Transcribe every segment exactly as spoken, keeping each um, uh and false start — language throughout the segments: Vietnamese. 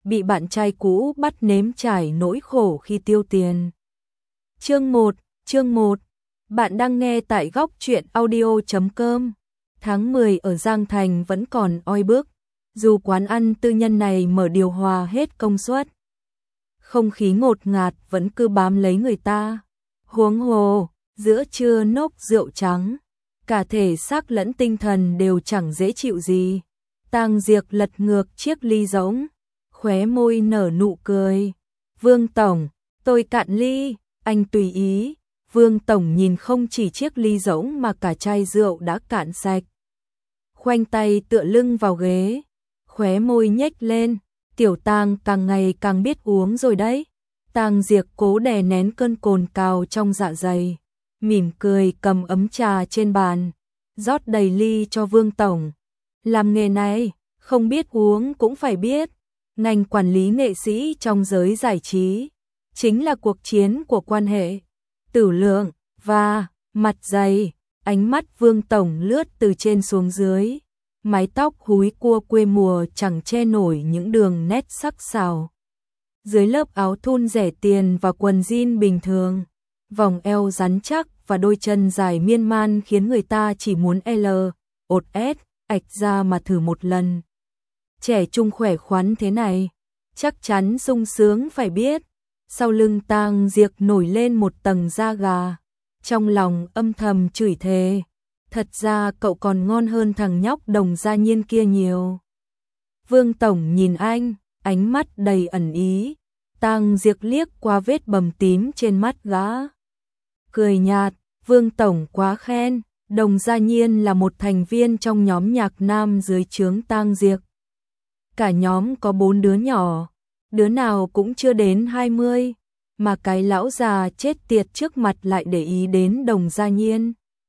bị bạn trai cũ bắt nếm trải nỗi khổ khi tiêu tiền. Chương một, chương một. Bạn đang nghe tại góc truyện audio chấm com. Tháng mười ở Giang Thành vẫn còn oi bức, dù quán ăn tư nhân này mở điều hòa hết công suất. Không khí ngột ngạt vẫn cứ bám lấy người ta. Huống hồ, giữa trưa nốc rượu trắng, cả thể xác lẫn tinh thần đều chẳng dễ chịu gì. Tang Diệc lật ngược chiếc ly rỗng, khóe môi nở nụ cười. Vương Tổng, tôi cạn ly, anh tùy ý. Vương Tổng nhìn không chỉ chiếc ly rỗng mà cả chai rượu đã cạn sạch. Khoanh tay tựa lưng vào ghế, khóe môi nhếch lên. Tiểu Tang càng ngày càng biết uống rồi đấy. Tang Diệc cố đè nén cơn cồn cào trong dạ dày, mỉm cười cầm ấm trà trên bàn, rót đầy ly cho Vương Tổng. Làm nghề này, không biết uống cũng phải biết. Ngành quản lý nghệ sĩ trong giới giải trí chính là cuộc chiến của quan hệ, tử lượng và mặt dày. Ánh mắt Vương Tổng lướt từ trên xuống dưới, mái tóc húi cua quê mùa chẳng che nổi những đường nét sắc sảo. Dưới lớp áo thun rẻ tiền và quần jean bình thường, vòng eo rắn chắc và đôi chân dài miên man khiến người ta chỉ muốn L, ột S, ạch ra mà thử một lần. Trẻ trung khỏe khoắn thế này, chắc chắn sung sướng phải biết. Sau lưng Tang Diệc nổi lên một tầng da gà, trong lòng âm thầm chửi thề. Thật ra cậu còn ngon hơn thằng nhóc Đồng Gia Nhiên kia nhiều. Vương Tổng nhìn anh, ánh mắt đầy ẩn ý. Tang Diệc liếc qua vết bầm tím trên mắt gã, cười nhạt. Vương Tổng quá khen. Đồng Gia Nhiên là một thành viên trong nhóm nhạc nam dưới trướng Tang Diệc. Cả nhóm có bốn đứa nhỏ, đứa nào cũng chưa đến hai mươi, mà cái lão già chết tiệt trước mặt lại để ý đến Đồng Gia Nhiên.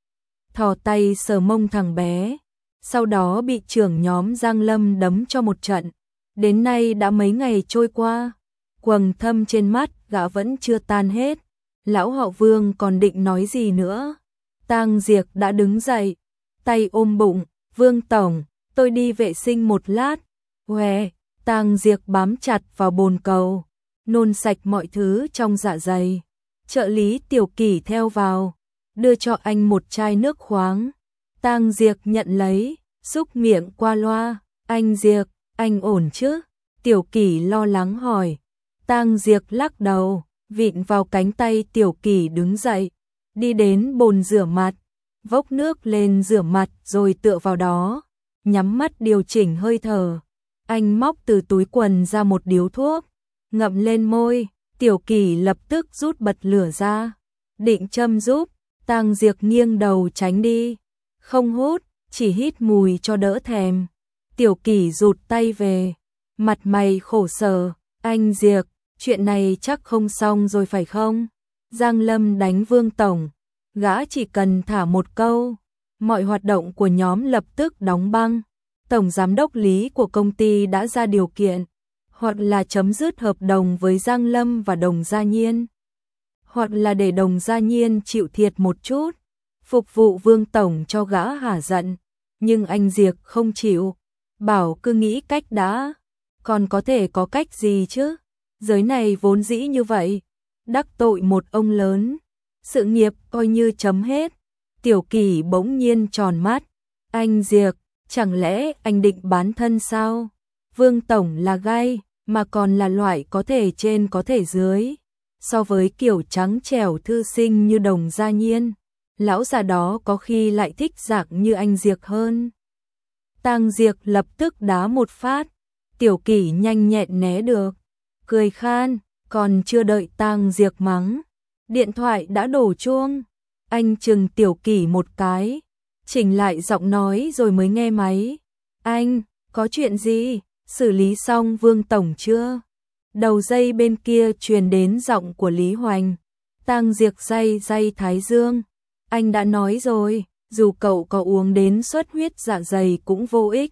Thò tay sờ mông thằng bé, sau đó bị trưởng nhóm Giang Lâm đấm cho một trận. Đến nay đã mấy ngày trôi qua, quầng thâm trên mắt gã vẫn chưa tan hết. Lão họ Vương còn định nói gì nữa, Tang Diệc đã đứng dậy, tay ôm bụng. Vương Tổng, tôi đi vệ sinh một lát. Què, Tang Diệc bám chặt vào bồn cầu, nôn sạch mọi thứ trong dạ dày. Trợ lý Tiểu Kỷ theo vào, đưa cho anh một chai nước khoáng. Tang Diệc nhận lấy, xúc miệng qua loa. Anh Diệc, anh ổn chứ? Tiểu Kỷ lo lắng hỏi. Tang Diệc lắc đầu, vịn vào cánh tay Tiểu Kỷ đứng dậy, đi đến bồn rửa mặt, vốc nước lên rửa mặt rồi tựa vào đó, nhắm mắt điều chỉnh hơi thở. Anh móc từ túi quần ra một điếu thuốc, ngậm lên môi. Tiểu Kỷ lập tức rút bật lửa ra, định châm giúp. Tang Diệc nghiêng đầu tránh đi. Không hút, chỉ hít mùi cho đỡ thèm. Tiểu Kỷ rụt tay về, mặt mày khổ sở. Anh Diệc, chuyện này chắc không xong rồi phải không? Giang Lâm đánh Vương Tổng, gã chỉ cần thả một câu, mọi hoạt động của nhóm lập tức đóng băng. Tổng giám đốc Lý của công ty đã ra điều kiện, hoặc là chấm dứt hợp đồng với Giang Lâm và Đồng Gia Nhiên, hoặc là để Đồng Gia Nhiên chịu thiệt một chút, phục vụ Vương Tổng cho gã hả giận. Nhưng anh Diệc không chịu, bảo cứ nghĩ cách đã. Còn có thể có cách gì chứ? Giới này vốn dĩ như vậy, đắc tội một ông lớn, sự nghiệp coi như chấm hết. Tiểu Kỷ bỗng nhiên tròn mắt. Anh Diệc, chẳng lẽ anh định bán thân sao? Vương Tổng là gai, mà còn là loại có thể trên có thể dưới. So với kiểu trắng trẻo thư sinh như Đồng Gia Nhiên, lão già đó có khi lại thích dạng như anh Diệc hơn. Tang Diệc lập tức đá một phát, Tiểu Kỷ nhanh nhẹn né được, cười khan. Còn chưa đợi Tang Diệc mắng, điện thoại đã đổ chuông. Anh chừng Tiểu Kỷ một cái, chỉnh lại giọng nói rồi mới nghe máy. Anh, có chuyện gì? Xử lý xong Vương Tổng chưa? Đầu dây bên kia truyền đến giọng của Lý Hoành. Tang Diệc day day thái dương. Anh đã nói rồi, dù cậu có uống đến xuất huyết dạ dày cũng vô ích.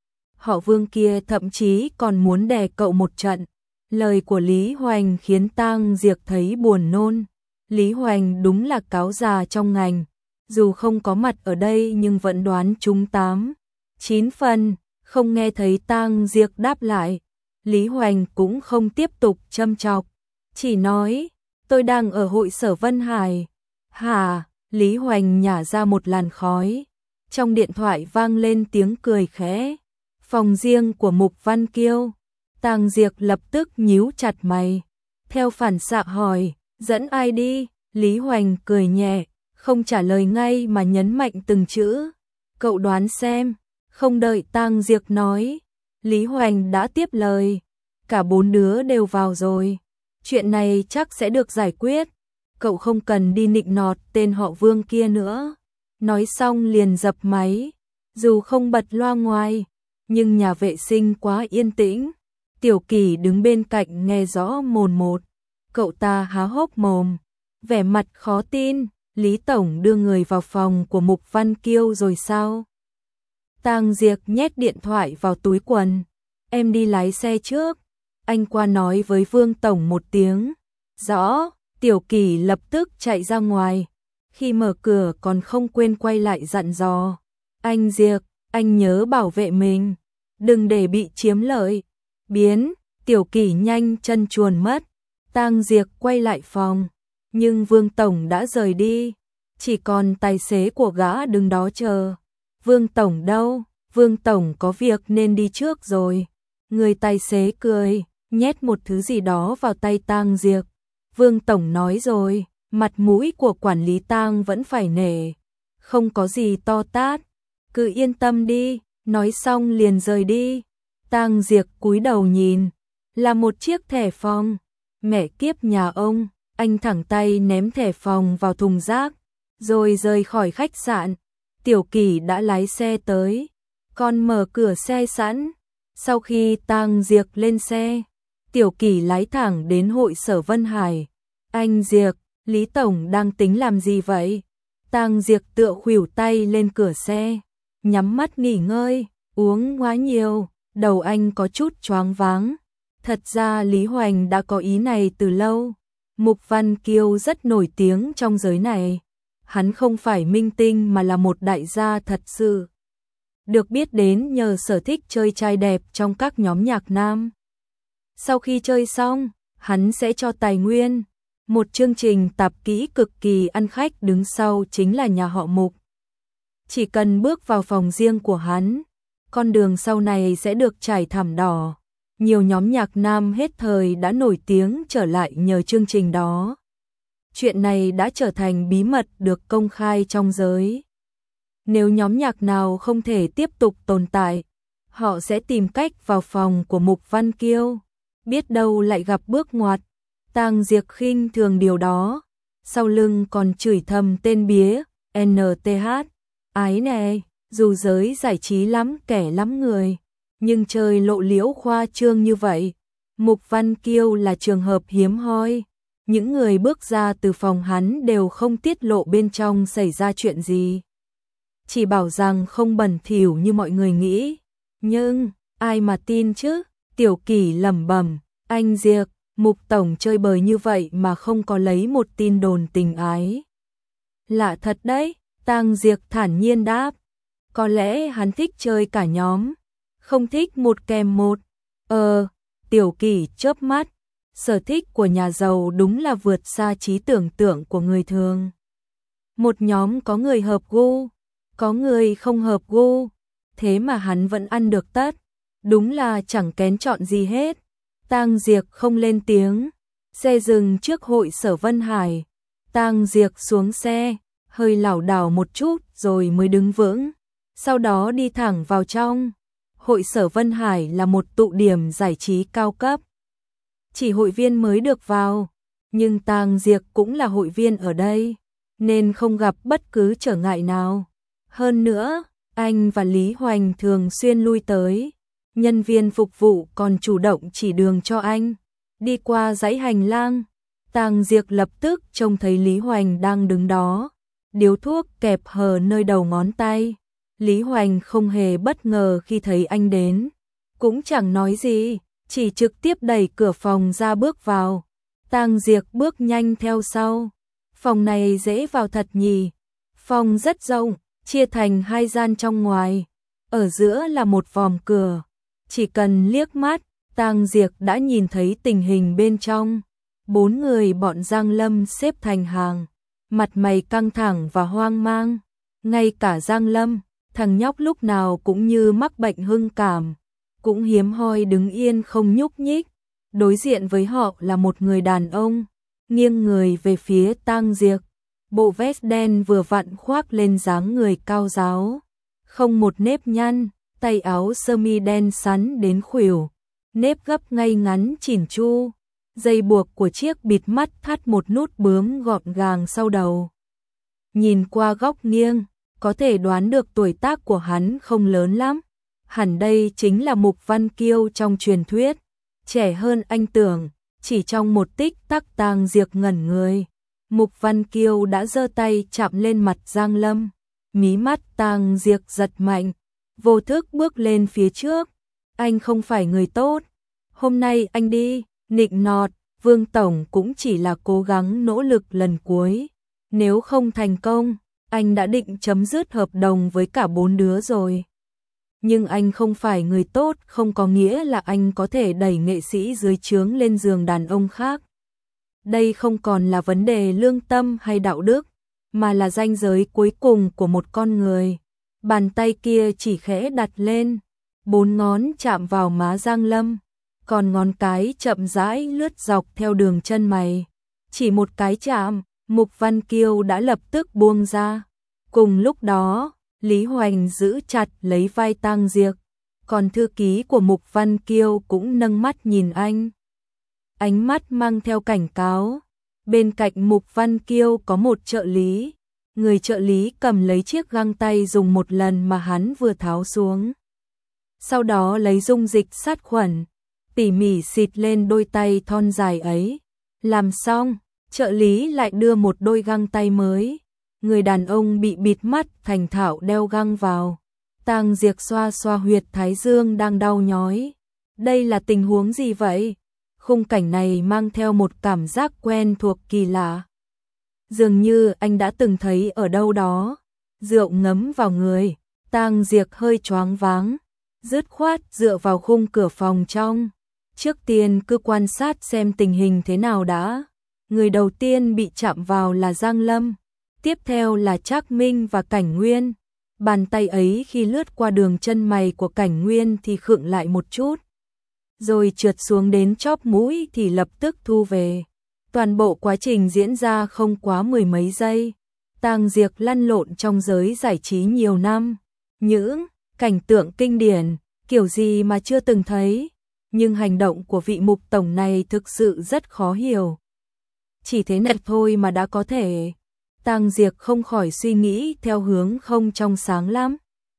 Họ Vương kia thậm chí còn muốn đè cậu một trận. Lời của Lý Hoành khiến Tang Diệc thấy buồn nôn. Lý Hoành đúng là cáo già trong ngành, dù không có mặt ở đây nhưng vẫn đoán trúng tám, chín phần. Không nghe thấy Tang Diệc đáp lại, Lý Hoành cũng không tiếp tục châm chọc, chỉ nói, tôi đang ở hội sở Vân Hải. Hả? Lý Hoành nhả ra một làn khói. Trong điện thoại vang lên tiếng cười khẽ. Phòng riêng của Mục Văn Kiêu. Tang Diệc lập tức nhíu chặt mày. Theo phản xạ hỏi, dẫn ai đi? Lý Hoành cười nhẹ, không trả lời ngay mà nhấn mạnh từng chữ. Cậu đoán xem. Không đợi Tang Diệc nói, Lý Hoành đã tiếp lời. Cả bốn đứa đều vào rồi. Chuyện này chắc sẽ được giải quyết. Cậu không cần đi nịnh nọt tên họ Vương kia nữa. Nói xong liền dập máy. Dù không bật loa ngoài, nhưng nhà vệ sinh quá yên tĩnh. Tiểu Kỳ đứng bên cạnh nghe rõ mồn một. Cậu ta há hốc mồm, vẻ mặt khó tin. Lý Tổng đưa người vào phòng của Mục Văn Kiêu rồi sao? Tang Diệc nhét điện thoại vào túi quần. Em đi lái xe trước. Anh qua nói với Vương Tổng một tiếng. Rõ. Tiểu Kỳ lập tức chạy ra ngoài. Khi mở cửa còn không quên quay lại dặn dò. Anh Diệc, anh nhớ bảo vệ mình. Đừng để bị chiếm lợi. Biến. Tiểu Kỳ nhanh chân chuồn mất. Tang Diệc quay lại phòng. Nhưng Vương Tổng đã rời đi. Chỉ còn tài xế của gã đứng đó chờ. Vương Tổng đâu? Vương Tổng có việc nên đi trước rồi. Người tài xế cười, nhét một thứ gì đó vào tay Tang Diệc. Vương Tổng nói rồi, mặt mũi của quản lý Tang vẫn phải nể. Không có gì to tát. Cứ yên tâm đi, nói xong liền rời đi. Tang Diệc cúi đầu nhìn, là một chiếc thẻ phòng. Mẹ kiếp nhà ông, anh thẳng tay ném thẻ phòng vào thùng rác, rồi rời khỏi khách sạn. Tiểu Kỳ đã lái xe tới, còn mở cửa xe sẵn. Sau khi Tang Diệc lên xe, Tiểu Kỳ lái thẳng đến hội sở Vân Hải. Anh Diệc, Lý Tổng đang tính làm gì vậy? Tang Diệc tựa khuỷu tay lên cửa xe, nhắm mắt nghỉ ngơi, uống quá nhiều, đầu anh có chút choáng váng. Thật ra Lý Hoành đã có ý này từ lâu. Mục Văn Kiêu rất nổi tiếng trong giới này. Hắn không phải minh tinh mà là một đại gia thật sự. Được biết đến nhờ sở thích chơi trai đẹp trong các nhóm nhạc nam. Sau khi chơi xong, hắn sẽ cho tài nguyên. Một chương trình tạp kỹ cực kỳ ăn khách đứng sau chính là nhà họ Mục. Chỉ cần bước vào phòng riêng của hắn, con đường sau này sẽ được trải thảm đỏ. Nhiều nhóm nhạc nam hết thời đã nổi tiếng trở lại nhờ chương trình đó. Chuyện này đã trở thành bí mật được công khai trong giới. Nếu nhóm nhạc nào không thể tiếp tục tồn tại, họ sẽ tìm cách vào phòng của Mục Văn Kiêu. Biết đâu lại gặp bước ngoặt. Tang Diệc khinh thường điều đó. Sau lưng còn chửi thầm tên bía en tê hát. Ái này, dù giới giải trí lắm kẻ lắm người, nhưng chơi lộ liễu khoa trương như vậy. Mục Văn Kiêu là trường hợp hiếm hoi. Những người bước ra từ phòng hắn đều không tiết lộ bên trong xảy ra chuyện gì. Chỉ bảo rằng không bẩn thỉu như mọi người nghĩ. Nhưng, ai mà tin chứ? Tiểu Kỳ lẩm bẩm, anh Diệc, Mục Tổng chơi bời như vậy mà không có lấy một tin đồn tình ái. Lạ thật đấy, Tang Diệc thản nhiên đáp. Có lẽ hắn thích chơi cả nhóm, không thích một kèm một. Ờ, Tiểu Kỳ chớp mắt. Sở thích của nhà giàu đúng là vượt xa trí tưởng tượng của người thường. Một nhóm có người hợp gu, có người không hợp gu, thế mà hắn vẫn ăn được tất. Đúng là chẳng kén chọn gì hết. Tang Diệc không lên tiếng. Xe dừng trước hội sở Vân Hải. Tang Diệc xuống xe, hơi lảo đảo một chút rồi mới đứng vững. Sau đó đi thẳng vào trong. Hội sở Vân Hải là một tụ điểm giải trí cao cấp. Chỉ hội viên mới được vào, nhưng Tang Diệc cũng là hội viên ở đây, nên không gặp bất cứ trở ngại nào. Hơn nữa, anh và Lý Hoành thường xuyên lui tới, nhân viên phục vụ còn chủ động chỉ đường cho anh. Đi qua dãy hành lang, Tang Diệc lập tức trông thấy Lý Hoành đang đứng đó, điếu thuốc kẹp hờ nơi đầu ngón tay. Lý Hoành không hề bất ngờ khi thấy anh đến, cũng chẳng nói gì, chỉ trực tiếp đẩy cửa phòng ra bước vào. Tang Diệc bước nhanh theo sau. Phòng này dễ vào thật nhỉ. Phòng rất rộng, chia thành hai gian trong ngoài. Ở giữa là một vòm cửa. Chỉ cần liếc mắt, Tang Diệc đã nhìn thấy tình hình bên trong. Bốn người bọn Giang Lâm xếp thành hàng, mặt mày căng thẳng và hoang mang. Ngay cả Giang Lâm, thằng nhóc lúc nào cũng như mắc bệnh hưng cảm, cũng hiếm hoi đứng yên không nhúc nhích. Đối diện với họ là một người đàn ông, nghiêng người về phía Tang Diệc. Bộ vest đen vừa vặn khoác lên dáng người cao ráo, không một nếp nhăn, tay áo sơ mi đen sắn đến khuỷu, nếp gấp ngay ngắn chỉn chu, dây buộc của chiếc bịt mắt thắt một nút bướm gọn gàng sau đầu. Nhìn qua góc nghiêng, có thể đoán được tuổi tác của hắn không lớn lắm, hẳn đây chính là Mục Văn Kiêu trong truyền thuyết, trẻ hơn anh tưởng. Chỉ trong một tích tắc Tang Diệc ngẩn người, Mục Văn Kiêu đã giơ tay chạm lên mặt Giang Lâm, mí mắt Tang Diệc giật mạnh, vô thức bước lên phía trước. Anh không phải người tốt, hôm nay anh đi, nịnh nọt, Vương Tổng cũng chỉ là cố gắng nỗ lực lần cuối, nếu không thành công, anh đã định chấm dứt hợp đồng với cả bốn đứa rồi. Nhưng anh không phải người tốt không có nghĩa là anh có thể đẩy nghệ sĩ dưới trướng lên giường đàn ông khác. Đây không còn là vấn đề lương tâm hay đạo đức, mà là ranh giới cuối cùng của một con người. Bàn tay kia chỉ khẽ đặt lên, bốn ngón chạm vào má Giang Lâm, còn ngón cái chậm rãi lướt dọc theo đường chân mày. Chỉ một cái chạm, Mục Văn Kiêu đã lập tức buông ra. Cùng lúc đó, Lý Hoành giữ chặt lấy vai Tang Diệc, còn thư ký của Mục Văn Kiêu cũng nâng mắt nhìn anh. Ánh mắt mang theo cảnh cáo. Bên cạnh Mục Văn Kiêu có một trợ lý. Người trợ lý cầm lấy chiếc găng tay dùng một lần mà hắn vừa tháo xuống. Sau đó lấy dung dịch sát khuẩn, tỉ mỉ xịt lên đôi tay thon dài ấy. Làm xong, trợ lý lại đưa một đôi găng tay mới. Người đàn ông bị bịt mắt thành thạo đeo găng vào. Tang Diệc xoa xoa huyệt thái dương đang đau nhói. Đây là tình huống gì vậy? Khung cảnh này mang theo một cảm giác quen thuộc kỳ lạ. Dường như anh đã từng thấy ở đâu đó. Rượu ngấm vào người, Tang Diệc hơi choáng váng, dứt khoát dựa vào khung cửa phòng trong. Trước tiên cứ quan sát xem tình hình thế nào đã. Người đầu tiên bị chạm vào là Giang Lâm, tiếp theo là Trác Minh và Cảnh Nguyên. Bàn tay ấy khi lướt qua đường chân mày của Cảnh Nguyên thì khựng lại một chút, rồi trượt xuống đến chóp mũi thì lập tức thu về. Toàn bộ quá trình diễn ra không quá mười mấy giây. Tang Diệc lăn lộn trong giới giải trí nhiều năm, những cảnh tượng kinh điển, kiểu gì mà chưa từng thấy. Nhưng hành động của vị Mục Tổng này thực sự rất khó hiểu. Chỉ thế này thôi mà đã có thể. Tang Diệc không khỏi suy nghĩ theo hướng không trong sáng lắm.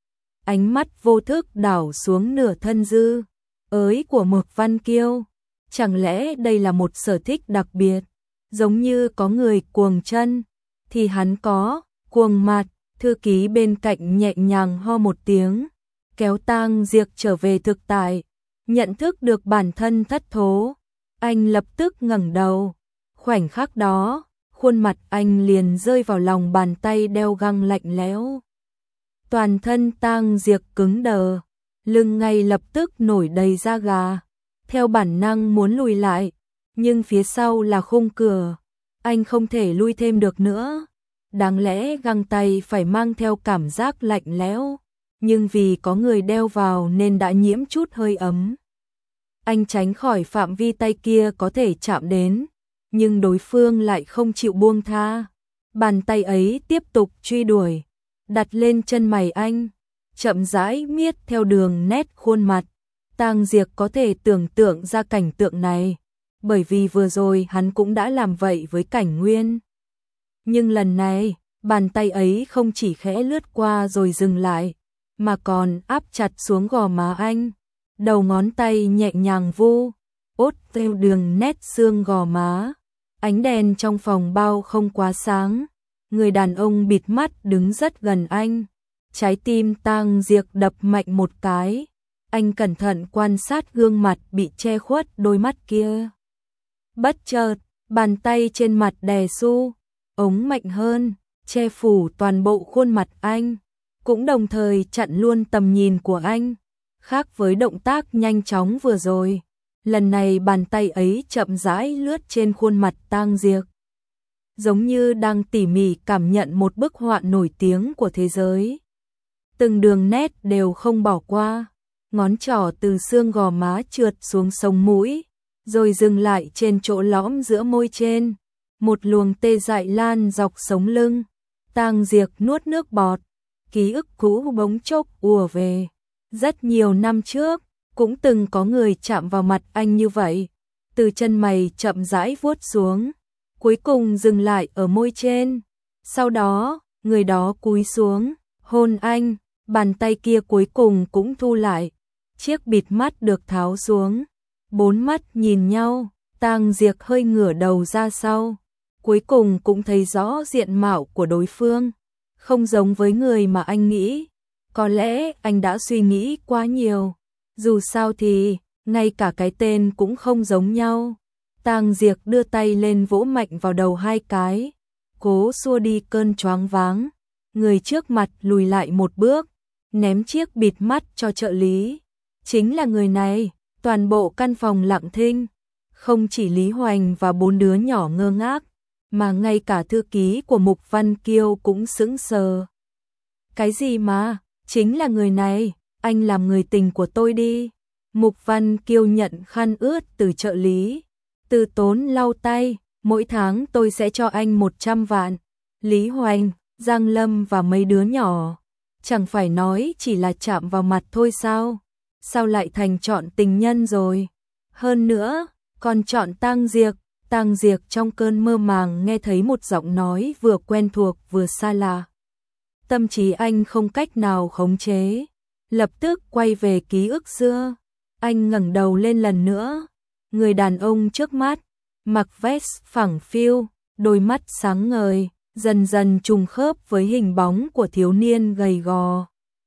Ánh mắt vô thức đảo xuống nửa thân dư ới của Mục Văn Kiêu. Chẳng lẽ đây là một sở thích đặc biệt? Giống như có người cuồng chân, thì hắn có cuồng mặt. Thư ký bên cạnh nhẹ nhàng ho một tiếng, kéo Tang Diệc trở về thực tại. Nhận thức được bản thân thất thố, anh lập tức ngẩng đầu. Khoảnh khắc đó, khuôn mặt anh liền rơi vào lòng bàn tay đeo găng lạnh lẽo. Toàn thân Tang Diệc cứng đờ, lưng ngay lập tức nổi đầy da gà. Theo bản năng muốn lùi lại, nhưng phía sau là khung cửa, anh không thể lui thêm được nữa. Đáng lẽ găng tay phải mang theo cảm giác lạnh lẽo, nhưng vì có người đeo vào nên đã nhiễm chút hơi ấm. Anh tránh khỏi phạm vi tay kia có thể chạm đến, nhưng đối phương lại không chịu buông tha. Bàn tay ấy tiếp tục truy đuổi, đặt lên chân mày anh, chậm rãi miết theo đường nét khuôn mặt. Tang Diệc có thể tưởng tượng ra cảnh tượng này, bởi vì vừa rồi hắn cũng đã làm vậy với Cảnh Nguyên. Nhưng lần này, bàn tay ấy không chỉ khẽ lướt qua rồi dừng lại, mà còn áp chặt xuống gò má anh. Đầu ngón tay nhẹ nhàng vu, ốt theo đường nét xương gò má. Ánh đèn trong phòng bao không quá sáng. Người đàn ông bịt mắt đứng rất gần anh. Trái tim Tang Diệc đập mạnh một cái. Anh cẩn thận quan sát gương mặt bị che khuất đôi mắt kia. Bất chợt, bàn tay trên mặt đè su, ống mạnh hơn, che phủ toàn bộ khuôn mặt anh, cũng đồng thời chặn luôn tầm nhìn của anh. Khác với động tác nhanh chóng vừa rồi, Lần này bàn tay ấy chậm rãi lướt trên khuôn mặt Tang Diệc, giống như đang tỉ mỉ cảm nhận một bức họa nổi tiếng của thế giới. Từng đường nét đều không bỏ qua, ngón trỏ từ xương gò má trượt xuống sống mũi, rồi dừng lại trên chỗ lõm giữa môi trên, một luồng tê dại lan dọc sống lưng. Tang Diệc nuốt nước bọt, ký ức cũ bỗng chốc ùa về. Rất nhiều năm trước, cũng từng có người chạm vào mặt anh như vậy, từ chân mày chậm rãi vuốt xuống, cuối cùng dừng lại ở môi trên. Sau đó, người đó cúi xuống, hôn anh, bàn tay kia cuối cùng cũng thu lại, chiếc bịt mắt được tháo xuống. Bốn mắt nhìn nhau, Tang Diệc hơi ngửa đầu ra sau, cuối cùng cũng thấy rõ diện mạo của đối phương, không giống với người mà anh nghĩ. Có lẽ anh đã suy nghĩ quá nhiều, dù sao thì, ngay cả cái tên cũng không giống nhau. Tang Diệc đưa tay lên vỗ mạnh vào đầu hai cái, cố xua đi cơn choáng váng. Người trước mặt lùi lại một bước, ném chiếc bịt mắt cho trợ lý. Chính là người này. Toàn bộ căn phòng lặng thinh, không chỉ Lý Hoành và bốn đứa nhỏ ngơ ngác, mà ngay cả thư ký của Mục Văn Kiêu cũng sững sờ. Cái gì mà, chính là người này, anh làm người tình của tôi đi. Mục Văn Kiêu nhận khăn ướt từ trợ lý, từ tốn lau tay, mỗi tháng tôi sẽ cho anh một trăm vạn. Lý Hoành, Giang Lâm và mấy đứa nhỏ, chẳng phải nói chỉ là chạm vào mặt thôi sao? Sao lại thành chọn tình nhân rồi? Hơn nữa, còn chọn Tang Diệc. Tang Diệc trong cơn mơ màng nghe thấy một giọng nói vừa quen thuộc vừa xa lạ. Tâm trí anh không cách nào khống chế, lập tức quay về ký ức xưa. Anh ngẩng đầu lên lần nữa, người đàn ông trước mắt, mặc vest phẳng phiu, đôi mắt sáng ngời, dần dần trùng khớp với hình bóng của thiếu niên gầy gò.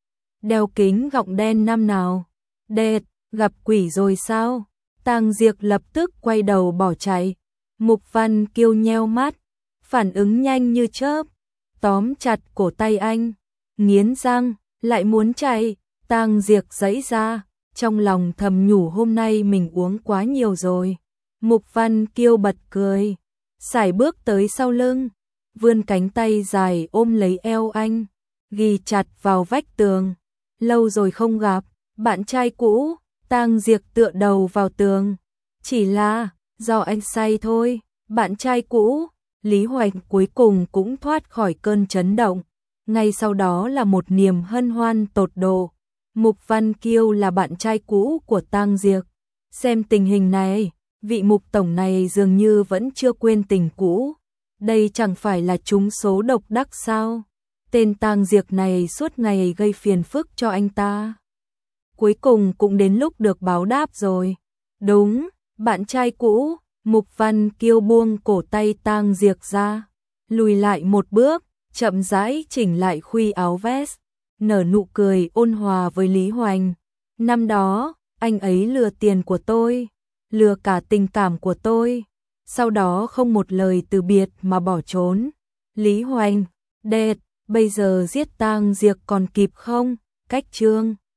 Đeo kính gọng đen năm nào? Đệt, gặp quỷ rồi sao? Tang Diệc lập tức quay đầu bỏ chạy. Mục Văn Kiêu nheo mắt, phản ứng nhanh như chớp, tóm chặt cổ tay anh, nghiến răng, lại muốn chạy. Tang Diệc giãy ra, trong lòng thầm nhủ hôm nay mình uống quá nhiều rồi. Mục Văn Kiêu bật cười, sải bước tới sau lưng, vươn cánh tay dài ôm lấy eo anh, ghì chặt vào vách tường. Lâu rồi không gặp, bạn trai cũ. Tang Diệc tựa đầu vào tường, chỉ là do anh say thôi. Bạn trai cũ. Lý Hoành cuối cùng cũng thoát khỏi cơn chấn động, ngay sau đó là một niềm hân hoan tột độ. Mục Văn Kiêu là bạn trai cũ của Tang Diệc. Xem tình hình này, vị Mục tổng này dường như vẫn chưa quên tình cũ. Đây chẳng phải là trúng số độc đắc sao? Tên Tang Diệc này suốt ngày gây phiền phức cho anh ta, cuối cùng cũng đến lúc được báo đáp rồi. Đúng, bạn trai cũ. Mục Văn Kiêu buông cổ tay Tang Diệc ra, lùi lại một bước, chậm rãi chỉnh lại khuy áo vest, nở nụ cười ôn hòa với Lý Hoành. Năm đó, anh ấy lừa tiền của tôi, lừa cả tình cảm của tôi, sau đó không một lời từ biệt mà bỏ trốn. Lý Hoành, đệt, bây giờ giết Tang Diệc còn kịp không? Cách chương